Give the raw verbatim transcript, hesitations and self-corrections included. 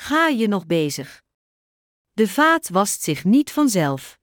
Ga je nog bezig? De vaat wast zich niet vanzelf.